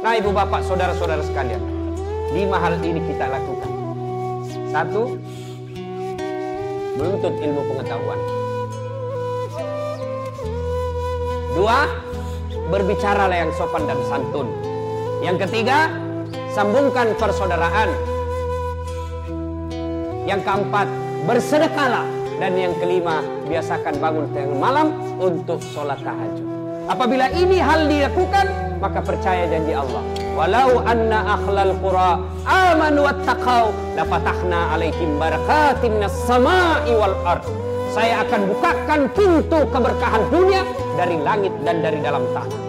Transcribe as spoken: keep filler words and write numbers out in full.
Nah ibu bapak saudara-saudara sekalian, lima hal ini kita lakukan. Satu, menuntut ilmu pengetahuan. Dua, berbicaralah yang sopan dan santun. Yang ketiga, sambungkan persaudaraan. Yang keempat, bersedekahlah. Dan yang kelima, biasakan bangun tengah malam untuk sholat tahajud. Apabila ini hal dilakukan, maka percaya janji Allah. Walau anna akhlal qura amanu wattaqau lafatahna alaihim barakatin minas sama'i wal ard. Saya akan bukakan pintu keberkahan dunia dari langit dan dari dalam tanah.